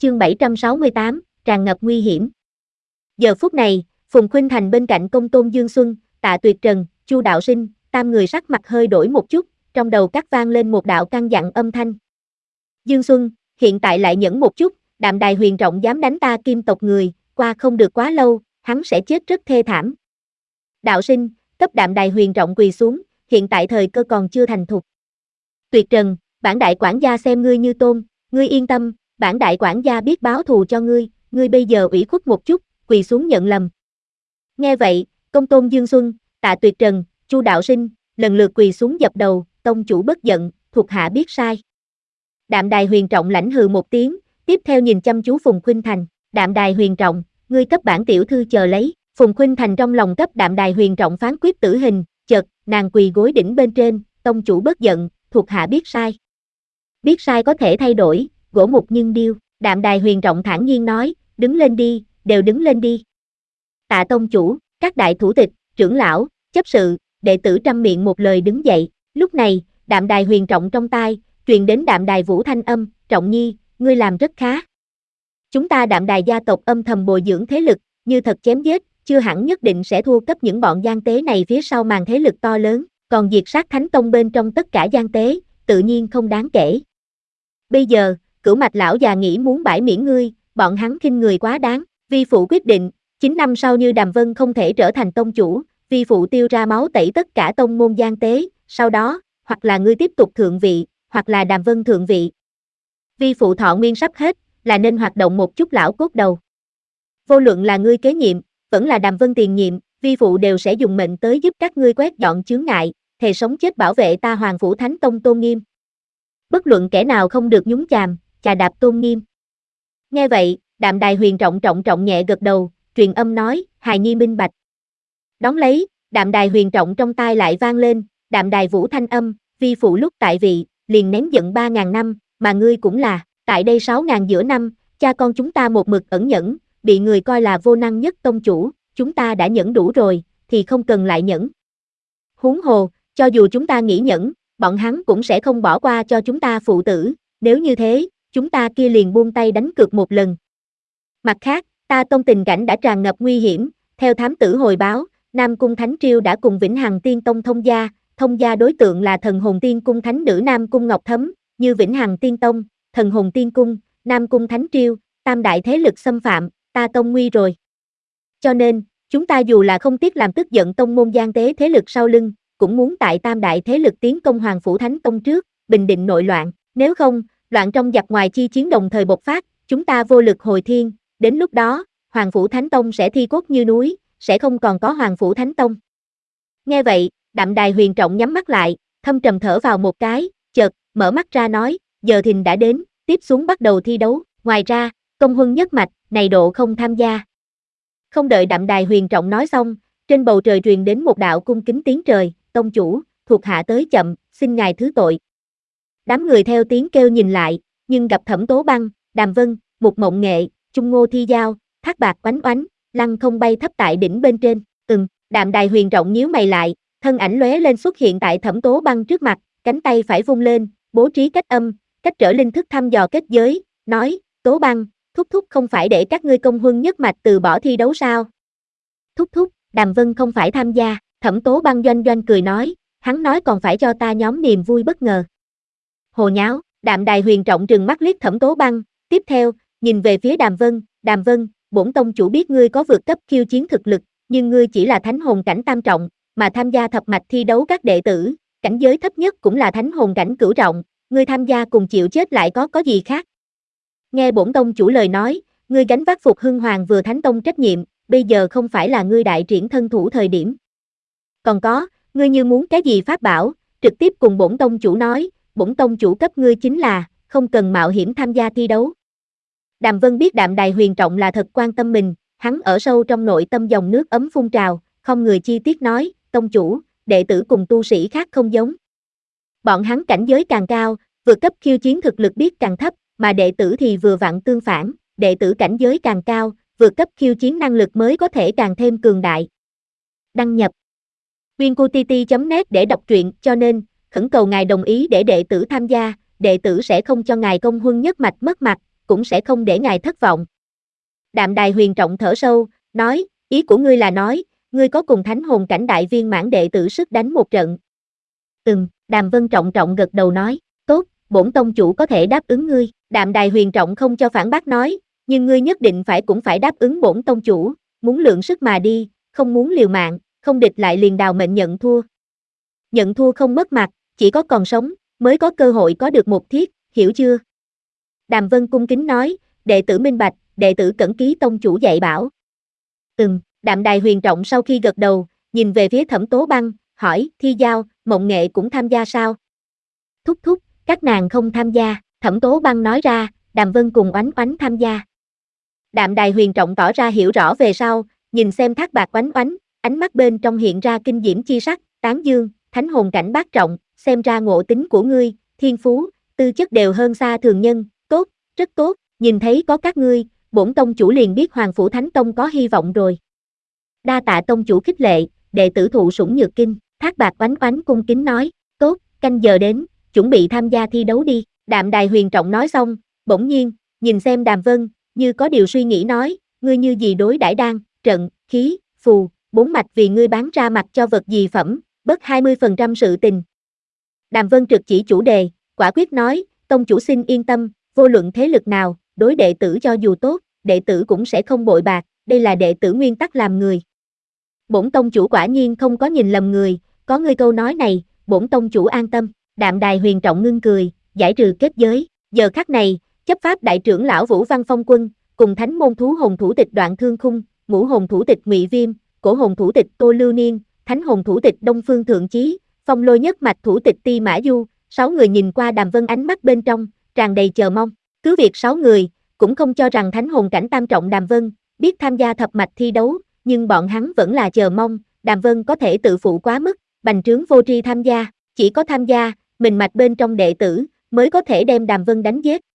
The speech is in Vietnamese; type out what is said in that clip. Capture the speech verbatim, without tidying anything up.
chương bảy trăm sáu mươi tám, tràn ngập nguy hiểm. Giờ phút này, Phùng Khuynh Thành bên cạnh Công Tôn Dương Xuân, Tạ Tuyệt Trần, Chu Đạo Sinh, tam người sắc mặt hơi đổi một chút, trong đầu cắt vang lên một đạo căn dặn âm thanh. Dương Xuân, hiện tại lại nhẫn một chút, Đạm Đài Huyền Trọng dám đánh ta Kim tộc người, qua không được quá lâu, hắn sẽ chết rất thê thảm. Đạo Sinh, cấp Đạm Đài Huyền Trọng quỳ xuống, hiện tại thời cơ còn chưa thành thục. Tuyệt Trần, bản đại quản gia xem ngươi như tôn, ngươi yên tâm, bản đại quản gia biết báo thù cho ngươi, ngươi bây giờ ủy khuất một chút, quỳ xuống nhận lầm. Nghe vậy, Công Tôn Dương Xuân, Tạ Tuyệt Trần, Chu Đạo Sinh, lần lượt quỳ xuống dập đầu, tông chủ bất giận, thuộc hạ biết sai. Đạm Đài Huyền Trọng lãnh hừ một tiếng, tiếp theo nhìn chăm chú Phùng Khuynh Thành, Đạm Đài Huyền Trọng, ngươi cấp bản tiểu thư chờ lấy. Phùng Khuynh Thành trong lòng cấp Đạm Đài Huyền Trọng phán quyết tử hình, chợt, nàng quỳ gối đỉnh bên trên, tông chủ bất giận, thuộc hạ biết sai. Biết sai có thể thay đổi, gỗ mục nhưng điêu, Đạm Đài Huyền Trọng thản nhiên nói, đứng lên đi, đều đứng lên đi. Tạ tông chủ, các đại thủ tịch, trưởng lão, chấp sự, đệ tử trăm miệng một lời đứng dậy, lúc này, Đạm Đài Huyền Trọng trong tai, truyền đến Đạm Đài Vũ thanh âm, Trọng nhi, ngươi làm rất khá. Chúng ta Đạm Đài gia tộc âm thầm bồi dưỡng thế lực, như thật chém giết, chưa hẳn nhất định sẽ thua cấp những bọn gian tế này phía sau màn thế lực to lớn, còn diệt sát Thánh Tông bên trong tất cả gian tế, tự nhiên không đáng kể. Bây giờ, Cửu Mạch lão già nghĩ muốn bãi miễn ngươi, bọn hắn khinh người quá đáng, vi phụ quyết định, chín năm sau như Đàm Vân không thể trở thành tông chủ, vi phụ tiêu ra máu tẩy tất cả tông môn gian tế, sau đó, hoặc là ngươi tiếp tục thượng vị, hoặc là Đàm Vân thượng vị. Vi phụ thọ nguyên sắp hết, là nên hoạt động một chút lão cốt đầu. Vô luận là ngươi kế nhiệm, vẫn là Đàm Vân tiền nhiệm, vi phụ đều sẽ dùng mệnh tới giúp các ngươi quét dọn chướng ngại, thề sống chết bảo vệ ta Hoàng Phủ Thánh Tông tôn nghiêm. Bất luận kẻ nào không được nhúng chàm, chà đạp tôn nghiêm. Nghe vậy, Đạm Đài Huyền Trọng trọng trọng nhẹ gật đầu, truyền âm nói, hài nhi minh bạch. Đón lấy, Đạm Đài Huyền Trọng trong tai lại vang lên, Đạm Đài Vũ thanh âm, vi phụ lúc tại vị, liền nén giận ba ngàn năm, mà ngươi cũng là, tại đây sáu ngàn giữa năm, cha con chúng ta một mực ẩn nhẫn, bị người coi là vô năng nhất tông chủ, chúng ta đã nhẫn đủ rồi, thì không cần lại nhẫn. Huống hồ, cho dù chúng ta nghĩ nhẫn, bọn hắn cũng sẽ không bỏ qua cho chúng ta phụ tử, nếu như thế, chúng ta kia liền buông tay đánh cược một lần. Mặt khác, ta tông tình cảnh đã tràn ngập nguy hiểm, theo thám tử hồi báo, Nam Cung Thánh Triêu đã cùng Vĩnh Hằng Tiên Tông thông gia, thông gia đối tượng là Thần Hồn Tiên Cung Thánh nữ Nam Cung Ngọc Thấm, như Vĩnh Hằng Tiên Tông, Thần Hồn Tiên Cung, Nam Cung Thánh Triêu, tam đại thế lực xâm phạm, ta tông nguy rồi. Cho nên, chúng ta dù là không tiếc làm tức giận tông môn gian tế thế lực sau lưng, cũng muốn tại tam đại thế lực tiến công Hoàng Phủ Thánh Tông trước, bình định nội loạn, nếu không, loạn trong giặc ngoài chi chiến đồng thời bộc phát, chúng ta vô lực hồi thiên, đến lúc đó, Hoàng Phủ Thánh Tông sẽ thi cốt như núi, sẽ không còn có Hoàng Phủ Thánh Tông. Nghe vậy, Đạm Đài Huyền Trọng nhắm mắt lại, thâm trầm thở vào một cái, chợt, mở mắt ra nói, giờ thìn đã đến, tiếp xuống bắt đầu thi đấu, ngoài ra, công huân nhất mạch, này độ không tham gia. Không đợi Đạm Đài Huyền Trọng nói xong, trên bầu trời truyền đến một đạo cung kính tiếng trời, tông chủ, thuộc hạ tới chậm, xin ngài thứ tội. Đám người theo tiếng kêu nhìn lại, nhưng gặp Thẩm Tố Băng, Đàm Vân, Mục Mộng Nghệ, Trung Ngô Thi Giao, Thác Bạc oánh oánh, lăng không bay thấp tại đỉnh bên trên, ừm, Đạm Đài Huyền Trọng nhíu mày lại, thân ảnh lóe lên xuất hiện tại Thẩm Tố Băng trước mặt, cánh tay phải vung lên, bố trí cách âm, cách trở linh thức thăm dò kết giới, nói, Tố Băng, thúc thúc không phải để các ngươi công huân nhất mạch từ bỏ thi đấu sao? Thúc thúc, Đàm Vân không phải tham gia, Thẩm Tố Băng doanh doanh cười nói, hắn nói còn phải cho ta nhóm niềm vui bất ngờ. Hồ nháo, Đạm Đài Huyền Trọng trừng mắt liếc Thẩm Tố Băng, tiếp theo, nhìn về phía Đàm Vân, Đàm Vân, bổn tông chủ biết ngươi có vượt cấp khiêu chiến thực lực, nhưng ngươi chỉ là thánh hồn cảnh tam trọng, mà tham gia thập mạch thi đấu các đệ tử, cảnh giới thấp nhất cũng là thánh hồn cảnh cửu trọng, ngươi tham gia cùng chịu chết lại có có gì khác? Nghe bổn tông chủ lời nói, ngươi gánh vác phục hưng hoàng vừa thánh tông trách nhiệm, bây giờ không phải là ngươi đại triển thân thủ thời điểm. Còn có, ngươi như muốn cái gì pháp bảo, trực tiếp cùng bổn tông chủ nói, bổn tông chủ cấp ngươi chính là, không cần mạo hiểm tham gia thi đấu. Đàm Vân biết Đạm Đài Huyền Trọng là thật quan tâm mình, hắn ở sâu trong nội tâm dòng nước ấm phun trào, không người chi tiết nói, tông chủ, đệ tử cùng tu sĩ khác không giống. Bọn hắn cảnh giới càng cao, vượt cấp khiêu chiến thực lực biết càng thấp, mà đệ tử thì vừa vặn tương phản, đệ tử cảnh giới càng cao, vượt cấp khiêu chiến năng lực mới có thể càng thêm cường đại. Đăng nhập wincoott chấm net để đọc truyện, cho nên, khẩn cầu ngài đồng ý để đệ tử tham gia, đệ tử sẽ không cho ngài công huân nhất mạch mất mặt, cũng sẽ không để ngài thất vọng. Đạm Đài Huyền trọng thở sâu, nói, ý của ngươi là nói, ngươi có cùng thánh hồn cảnh đại viên mãn đệ tử sức đánh một trận. Ừm, Đàm Vân trọng trọng gật đầu nói, tốt, bổn tông chủ có thể đáp ứng ngươi. Đạm Đài Huyền trọng không cho phản bác nói, nhưng ngươi nhất định phải cũng phải đáp ứng bổn tông chủ, muốn lượng sức mà đi, không muốn liều mạng, không địch lại liền đào mệnh nhận thua. Nhận thua không mất mặt, chỉ có còn sống, mới có cơ hội có được một thiết, hiểu chưa? Đàm Vân cung kính nói, đệ tử minh bạch, đệ tử cẩn ký tông chủ dạy bảo. Ừm, Đạm Đài Huyền trọng sau khi gật đầu, nhìn về phía Thẩm Tố Băng, hỏi, Thi Giao, Mộng Nghệ cũng tham gia sao? Thúc thúc, các nàng không tham gia, Thẩm Tố Băng nói ra, Đàm Vân cùng Oánh Oánh tham gia. Đạm Đài Huyền trọng tỏ ra hiểu rõ về sau, nhìn xem Thác Bạc Oánh Oánh, ánh mắt bên trong hiện ra kinh diễm chi sắc, tán dương, thánh hồn cảnh bát trọng, xem ra ngộ tính của ngươi, thiên phú, tư chất đều hơn xa thường nhân, tốt, rất tốt, nhìn thấy có các ngươi, bổn tông chủ liền biết Hoàng Phủ Thánh Tông có hy vọng rồi. Đa tạ tông chủ khích lệ, đệ tử thụ sủng nhược kinh, Thác Bạc Oánh Oánh cung kính nói, tốt, canh giờ đến, chuẩn bị tham gia thi đấu đi. Đạm Đài Huyền trọng nói xong, bỗng nhiên, nhìn xem Đàm Vân, như có điều suy nghĩ nói, ngươi như gì đối đãi đan, trận, khí, phù, bốn mạch vì ngươi bán ra mặt cho vật gì phẩm, bớt hai mươi phần trăm sự tình. Đàm Vân trực chỉ chủ đề, quả quyết nói, tông chủ xin yên tâm, vô luận thế lực nào, đối đệ tử cho dù tốt, đệ tử cũng sẽ không bội bạc, đây là đệ tử nguyên tắc làm người. Bổn tông chủ quả nhiên không có nhìn lầm người, có ngươi câu nói này, bổn tông chủ an tâm. Đạm Đài Huyền trọng ngưng cười, giải trừ kết giới. Giờ khắc này, chấp pháp đại trưởng lão Vũ Văn Phong Quân, cùng thánh môn thú hồn thủ tịch Đoạn Thương Khung, ngũ hồn thủ tịch Ngụy Viêm, cổ hồn thủ tịch Tô Lưu Niên, thánh hồn thủ tịch Đông Phương Thượng Chí, phong lôi nhất mạch thủ tịch Ti Mã Du, sáu người nhìn qua Đàm Vân ánh mắt bên trong, tràn đầy chờ mong. Cứ việc sáu người, cũng không cho rằng thánh hồn cảnh tam trọng Đàm Vân, biết tham gia thập mạch thi đấu, nhưng bọn hắn vẫn là chờ mong, Đàm Vân có thể tự phụ quá mức, bành trướng vô tri tham gia, chỉ có tham gia, mình mạch bên trong đệ tử, mới có thể đem Đàm Vân đánh giết,